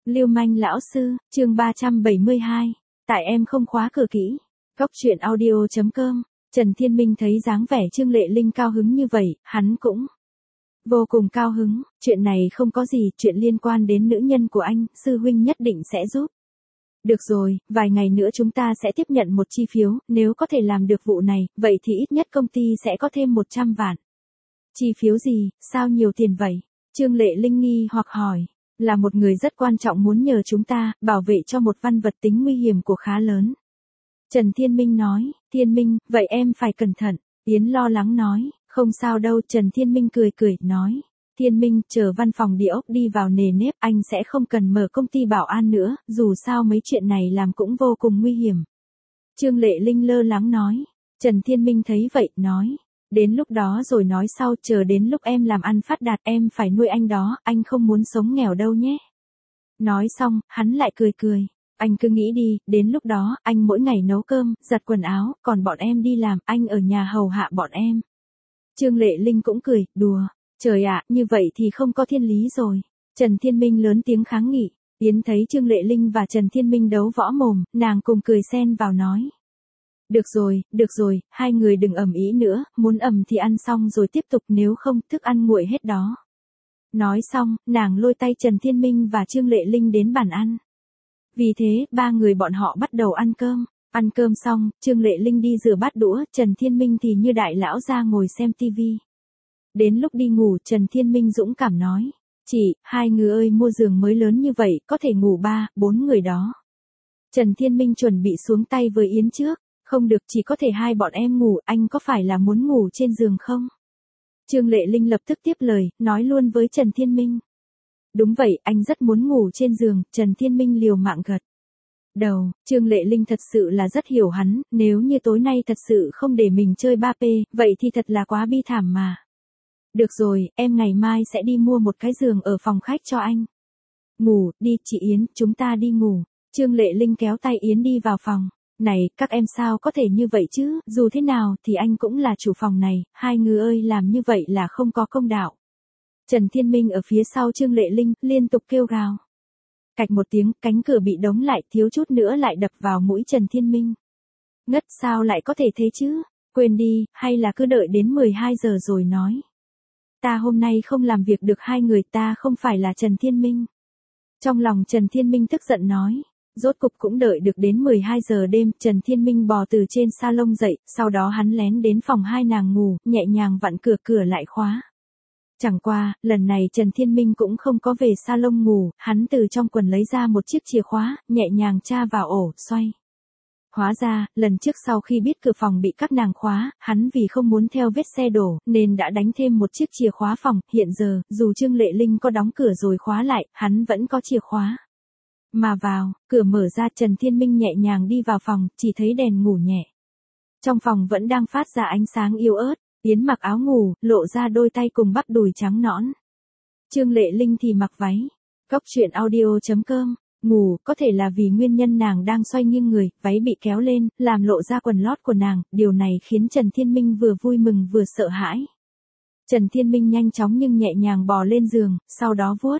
Lưu manh lão sư, chương 372. Tại em không khóa cửa kỹ. Góc truyện audio.com. Trần Thiên Minh thấy dáng vẻ Trương Lệ Linh cao hứng như vậy, hắn cũng vô cùng cao hứng. Chuyện này không có gì, chuyện liên quan đến nữ nhân của anh, sư huynh nhất định sẽ giúp. Được rồi, vài ngày nữa chúng ta sẽ tiếp nhận một chi phiếu, nếu có thể làm được vụ này, vậy thì ít nhất công ty sẽ có thêm 100 vạn. Chi phiếu gì, sao nhiều tiền vậy? Trương Lệ Linh nghi hoặc hỏi. Là một người rất quan trọng muốn nhờ chúng ta, bảo vệ cho một văn vật tính nguy hiểm của khá lớn. Trần Thiên Minh nói, Thiên Minh, vậy em phải cẩn thận. Yến lo lắng nói, không sao đâu. Trần Thiên Minh cười nói, Thiên Minh, chờ văn phòng địa ốc đi vào nề nếp, anh sẽ không cần mở công ty bảo an nữa, dù sao mấy chuyện này làm cũng vô cùng nguy hiểm. Trương Lệ Linh lơ lắng nói. Trần Thiên Minh thấy vậy, nói, đến lúc đó rồi nói sau, chờ đến lúc em làm ăn phát đạt em phải nuôi anh đó, anh không muốn sống nghèo đâu nhé. Nói xong, hắn lại cười, anh cứ nghĩ đi, đến lúc đó, anh mỗi ngày nấu cơm, giặt quần áo, còn bọn em đi làm, anh ở nhà hầu hạ bọn em. Trương Lệ Linh cũng cười, đùa, trời ạ, như vậy thì không có thiên lý rồi. Trần Thiên Minh lớn tiếng kháng nghị. Yến thấy Trương Lệ Linh và Trần Thiên Minh đấu võ mồm, nàng cùng cười xen vào nói. Được rồi, hai người đừng ầm ĩ nữa, muốn ầm thì ăn xong rồi tiếp tục, nếu không, thức ăn nguội hết đó. Nói xong, nàng lôi tay Trần Thiên Minh và Trương Lệ Linh đến bàn ăn. Vì thế, ba người bọn họ bắt đầu ăn cơm. Ăn cơm xong, Trương Lệ Linh đi rửa bát đũa, Trần Thiên Minh thì như đại lão ra ngồi xem tivi. Đến lúc đi ngủ, Trần Thiên Minh dũng cảm nói. Chị, hai người ơi, mua giường mới lớn như vậy, có thể ngủ 3-4 người đó. Trần Thiên Minh chuẩn bị xuống tay với Yến trước. Không được, chỉ có thể hai bọn em ngủ, anh có phải là muốn ngủ trên giường không? Trương Lệ Linh lập tức tiếp lời, nói luôn với Trần Thiên Minh. Đúng vậy, anh rất muốn ngủ trên giường. Trần Thiên Minh liều mạng gật đầu. Trương Lệ Linh thật sự là rất hiểu hắn, nếu như tối nay thật sự không để mình chơi 3P, vậy thì thật là quá bi thảm mà. Được rồi, em ngày mai sẽ đi mua một cái giường ở phòng khách cho anh. Ngủ, đi chị Yến, chúng ta đi ngủ. Trương Lệ Linh kéo tay Yến đi vào phòng. Này, các em sao có thể như vậy chứ, dù thế nào thì anh cũng là chủ phòng này, hai người ơi, làm như vậy là không có công đạo. Trần Thiên Minh ở phía sau Trương Lệ Linh, liên tục kêu gào. Cạch một tiếng, cánh cửa bị đóng lại, thiếu chút nữa lại đập vào mũi Trần Thiên Minh. Ngất, sao lại có thể thế chứ, quên đi, hay là cứ đợi đến 12 giờ rồi nói. Ta hôm nay không làm việc được hai người, ta không phải là Trần Thiên Minh. Trong lòng Trần Thiên Minh tức giận nói. Rốt cục cũng đợi được đến 12 giờ đêm, Trần Thiên Minh bò từ trên salon dậy, sau đó hắn lén đến phòng hai nàng ngủ, nhẹ nhàng vặn cửa lại khóa. Chẳng qua, lần này Trần Thiên Minh cũng không có về salon ngủ, hắn từ trong quần lấy ra một chiếc chìa khóa, nhẹ nhàng tra vào ổ, xoay. Hóa ra, lần trước sau khi biết cửa phòng bị các nàng khóa, hắn vì không muốn theo vết xe đổ, nên đã đánh thêm một chiếc chìa khóa phòng, hiện giờ, dù Trương Lệ Linh có đóng cửa rồi khóa lại, hắn vẫn có chìa khóa. Mà vào, cửa mở ra, Trần Thiên Minh nhẹ nhàng đi vào phòng, chỉ thấy đèn ngủ nhẹ. Trong phòng vẫn đang phát ra ánh sáng yếu ớt, Yến mặc áo ngủ, lộ ra đôi tay cùng bắp đùi trắng nõn. Trương Lệ Linh thì mặc váy. Góc truyện audio.com, ngủ, có thể là vì nguyên nhân nàng đang xoay nghiêng người, váy bị kéo lên, làm lộ ra quần lót của nàng, điều này khiến Trần Thiên Minh vừa vui mừng vừa sợ hãi. Trần Thiên Minh nhanh chóng nhưng nhẹ nhàng bò lên giường, sau đó vuốt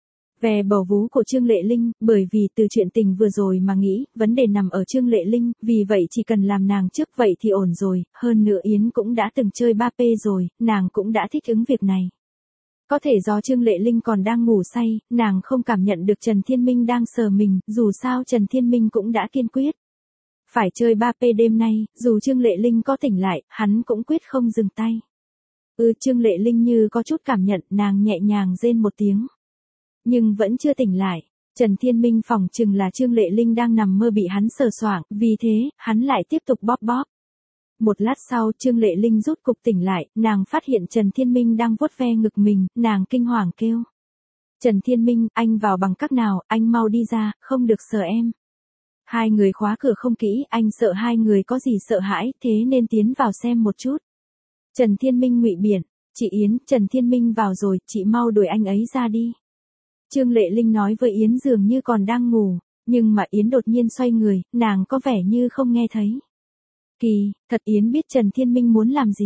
về bầu vú của Trương Lệ Linh, bởi vì từ chuyện tình vừa rồi mà nghĩ, vấn đề nằm ở Trương Lệ Linh, vì vậy chỉ cần làm nàng trước vậy thì ổn rồi, hơn nữa Yến cũng đã từng chơi 3P rồi, nàng cũng đã thích ứng việc này. Có thể do Trương Lệ Linh còn đang ngủ say, nàng không cảm nhận được Trần Thiên Minh đang sờ mình, dù sao Trần Thiên Minh cũng đã kiên quyết. Phải chơi 3P đêm nay, dù Trương Lệ Linh có tỉnh lại, hắn cũng quyết không dừng tay. Trương Lệ Linh như có chút cảm nhận, nàng nhẹ nhàng rên một tiếng. Nhưng vẫn chưa tỉnh lại. Trần Thiên Minh phỏng chừng là Trương Lệ Linh đang nằm mơ bị hắn sờ soạng, vì thế, hắn lại tiếp tục bóp. Một lát sau, Trương Lệ Linh rút cục tỉnh lại, nàng phát hiện Trần Thiên Minh đang vuốt ve ngực mình, nàng kinh hoàng kêu. Trần Thiên Minh, anh vào bằng cách nào, anh mau đi ra, không được sờ em. Hai người khóa cửa không kỹ, anh sợ hai người có gì sợ hãi, thế nên tiến vào xem một chút. Trần Thiên Minh ngụy biện, chị Yến, Trần Thiên Minh vào rồi, chị mau đuổi anh ấy ra đi. Trương Lệ Linh nói với Yến dường như còn đang ngủ, nhưng mà Yến đột nhiên xoay người, nàng có vẻ như không nghe thấy. Kỳ, thật Yến biết Trần Thiên Minh muốn làm gì.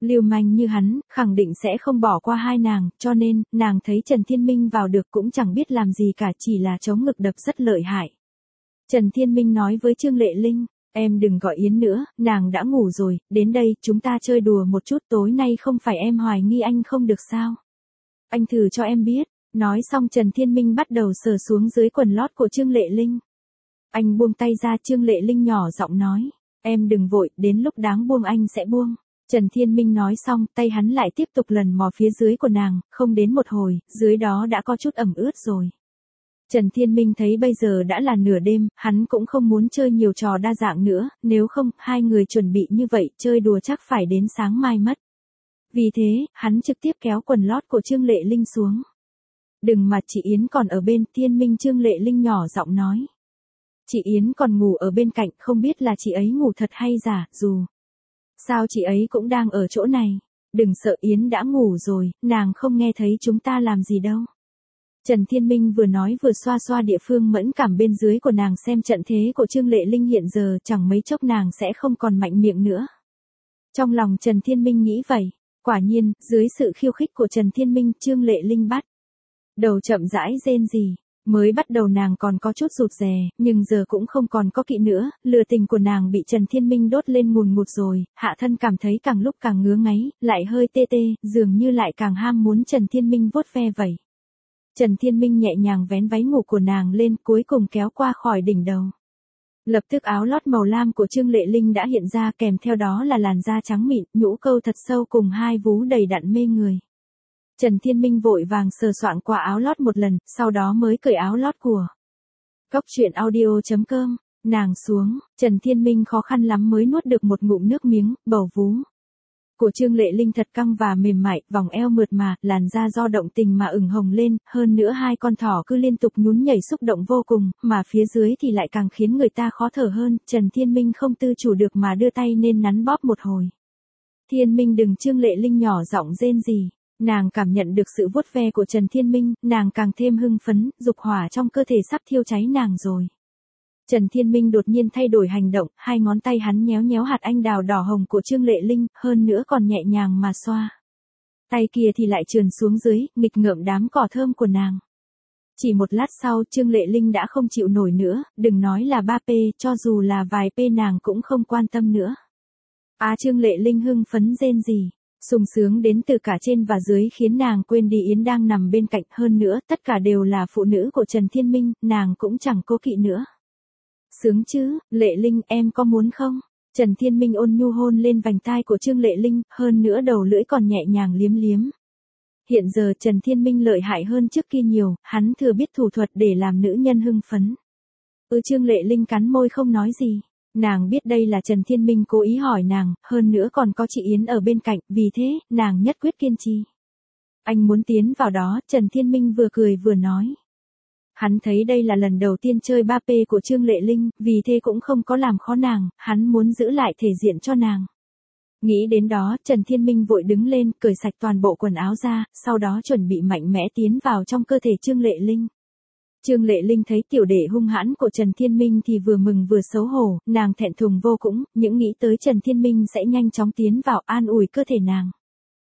Lưu manh như hắn, khẳng định sẽ không bỏ qua hai nàng, cho nên, nàng thấy Trần Thiên Minh vào được cũng chẳng biết làm gì cả, chỉ là chống ngực đập rất lợi hại. Trần Thiên Minh nói với Trương Lệ Linh, em đừng gọi Yến nữa, nàng đã ngủ rồi, đến đây, chúng ta chơi đùa một chút, tối nay không phải em hoài nghi anh không được sao? Anh thử cho em biết. Nói xong Trần Thiên Minh bắt đầu sờ xuống dưới quần lót của Trương Lệ Linh. Anh buông tay ra, Trương Lệ Linh nhỏ giọng nói, em đừng vội, đến lúc đáng buông anh sẽ buông. Trần Thiên Minh nói xong, tay hắn lại tiếp tục lần mò phía dưới của nàng, không đến một hồi, dưới đó đã có chút ẩm ướt rồi. Trần Thiên Minh thấy bây giờ đã là nửa đêm, hắn cũng không muốn chơi nhiều trò đa dạng nữa, nếu không, hai người chuẩn bị như vậy, chơi đùa chắc phải đến sáng mai mất. Vì thế, hắn trực tiếp kéo quần lót của Trương Lệ Linh xuống. Đừng mà chị Yến còn ở bên. Thiên Minh. Trương Lệ Linh nhỏ giọng nói. Chị Yến còn ngủ ở bên cạnh, không biết là chị ấy ngủ thật hay giả, dù sao chị ấy cũng đang ở chỗ này. Đừng sợ, Yến đã ngủ rồi, nàng không nghe thấy chúng ta làm gì đâu. Trần Thiên Minh vừa nói vừa xoa xoa địa phương mẫn cảm bên dưới của nàng, xem trận thế của Trương Lệ Linh hiện giờ chẳng mấy chốc nàng sẽ không còn mạnh miệng nữa. Trong lòng Trần Thiên Minh nghĩ vậy. Quả nhiên, dưới sự khiêu khích của Trần Thiên Minh, Trương Lệ Linh bắt đầu chậm rãi rên rỉ. Mới bắt đầu nàng còn có chút rụt rè, nhưng giờ cũng không còn có kỵ nữa, lửa tình của nàng bị Trần Thiên Minh đốt lên ngùn ngụt rồi, hạ thân cảm thấy càng lúc càng ngứa ngáy, lại hơi tê tê, dường như lại càng ham muốn Trần Thiên Minh vuốt ve vậy. Trần Thiên Minh nhẹ nhàng vén váy ngủ của nàng lên, cuối cùng kéo qua khỏi đỉnh đầu. Lập tức áo lót màu lam của Trương Lệ Linh đã hiện ra, kèm theo đó là làn da trắng mịn, nhũ câu thật sâu cùng hai vú đầy đặn mê người. Trần Thiên Minh vội vàng sờ soạng qua áo lót một lần, sau đó mới cởi áo lót của. Cốc truyện audio.com, nàng xuống, Trần Thiên Minh khó khăn lắm mới nuốt được một ngụm nước miếng, bầu vú của Trương Lệ Linh thật căng và mềm mại, vòng eo mượt mà, làn da do động tình mà ửng hồng lên, hơn nữa hai con thỏ cứ liên tục nhún nhảy xúc động vô cùng, mà phía dưới thì lại càng khiến người ta khó thở hơn, Trần Thiên Minh không tự chủ được mà đưa tay nên nắn bóp một hồi. Thiên Minh đừng. Trương Lệ Linh nhỏ giọng rên rỉ. Nàng cảm nhận được sự vuốt ve của Trần Thiên Minh, nàng càng thêm hưng phấn, dục hỏa trong cơ thể sắp thiêu cháy nàng rồi. Trần Thiên Minh đột nhiên thay đổi hành động, hai ngón tay hắn nhéo nhéo hạt anh đào đỏ hồng của Trương Lệ Linh, hơn nữa còn nhẹ nhàng mà xoa. Tay kia thì lại trườn xuống dưới, nghịch ngợm đám cỏ thơm của nàng. Chỉ một lát sau, Trương Lệ Linh đã không chịu nổi nữa, đừng nói là 3p, cho dù là vài p nàng cũng không quan tâm nữa. Trương Lệ Linh hưng phấn rên rỉ. Sung sướng đến từ cả trên và dưới khiến nàng quên đi Yến đang nằm bên cạnh, hơn nữa, tất cả đều là phụ nữ của Trần Thiên Minh, nàng cũng chẳng cố kỵ nữa. Sướng chứ, Lệ Linh, em có muốn không? Trần Thiên Minh ôn nhu hôn lên vành tai của Trương Lệ Linh, hơn nữa đầu lưỡi còn nhẹ nhàng liếm liếm. Hiện giờ Trần Thiên Minh lợi hại hơn trước kia nhiều, hắn thừa biết thủ thuật để làm nữ nhân hưng phấn. Trương Lệ Linh cắn môi không nói gì. Nàng biết đây là Trần Thiên Minh cố ý hỏi nàng, hơn nữa còn có chị Yến ở bên cạnh, vì thế, nàng nhất quyết kiên trì. Anh muốn tiến vào đó, Trần Thiên Minh vừa cười vừa nói. Hắn thấy đây là lần đầu tiên chơi 3P của Trương Lệ Linh, vì thế cũng không có làm khó nàng, hắn muốn giữ lại thể diện cho nàng. Nghĩ đến đó, Trần Thiên Minh vội đứng lên, cởi sạch toàn bộ quần áo ra, sau đó chuẩn bị mạnh mẽ tiến vào trong cơ thể Trương Lệ Linh. Trương Lệ Linh thấy tiểu đệ hung hãn của Trần Thiên Minh thì vừa mừng vừa xấu hổ, nàng thẹn thùng vô cùng, những nghĩ tới Trần Thiên Minh sẽ nhanh chóng tiến vào an ủi cơ thể nàng.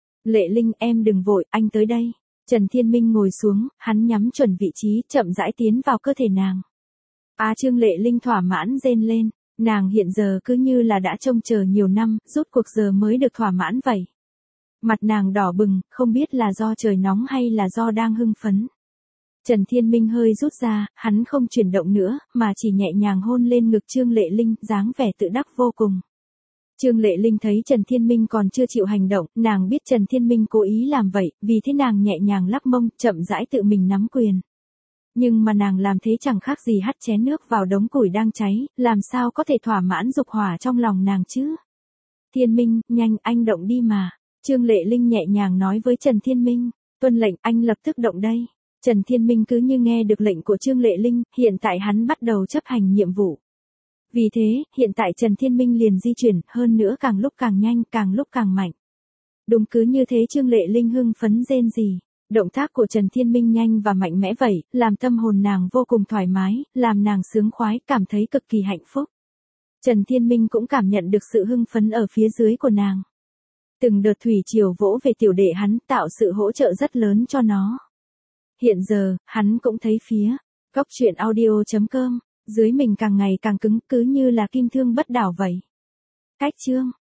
Lệ Linh, em đừng vội, anh tới đây. Trần Thiên Minh ngồi xuống, hắn nhắm chuẩn vị trí, chậm rãi tiến vào cơ thể nàng. Trương Lệ Linh thỏa mãn rên lên, nàng hiện giờ cứ như là đã trông chờ nhiều năm, rốt cuộc giờ mới được thỏa mãn vậy. Mặt nàng đỏ bừng, không biết là do trời nóng hay là do đang hưng phấn. Trần Thiên Minh hơi rút ra, hắn không chuyển động nữa, mà chỉ nhẹ nhàng hôn lên ngực Trương Lệ Linh, dáng vẻ tự đắc vô cùng. Trương Lệ Linh thấy Trần Thiên Minh còn chưa chịu hành động, nàng biết Trần Thiên Minh cố ý làm vậy, vì thế nàng nhẹ nhàng lắc mông, chậm rãi tự mình nắm quyền. Nhưng mà nàng làm thế chẳng khác gì hắt chén nước vào đống củi đang cháy, làm sao có thể thỏa mãn dục hỏa trong lòng nàng chứ? Thiên Minh, nhanh, anh động đi mà. Trương Lệ Linh nhẹ nhàng nói với Trần Thiên Minh, tuân lệnh, anh lập tức động đây. Trần Thiên Minh cứ như nghe được lệnh của Trương Lệ Linh, hiện tại hắn bắt đầu chấp hành nhiệm vụ. Vì thế, hiện tại Trần Thiên Minh liền di chuyển, hơn nữa càng lúc càng nhanh, càng lúc càng mạnh. Đúng cứ như thế Trương Lệ Linh hưng phấn rên rỉ. Động tác của Trần Thiên Minh nhanh và mạnh mẽ vậy, làm tâm hồn nàng vô cùng thoải mái, làm nàng sướng khoái, cảm thấy cực kỳ hạnh phúc. Trần Thiên Minh cũng cảm nhận được sự hưng phấn ở phía dưới của nàng. Từng đợt thủy triều vỗ về tiểu đệ hắn tạo sự hỗ trợ rất lớn cho nó. Hiện giờ, hắn cũng thấy phía góc chuyện audio.com dưới mình càng ngày càng cứng cứ như là kim thương bất đảo vậy. Cách chương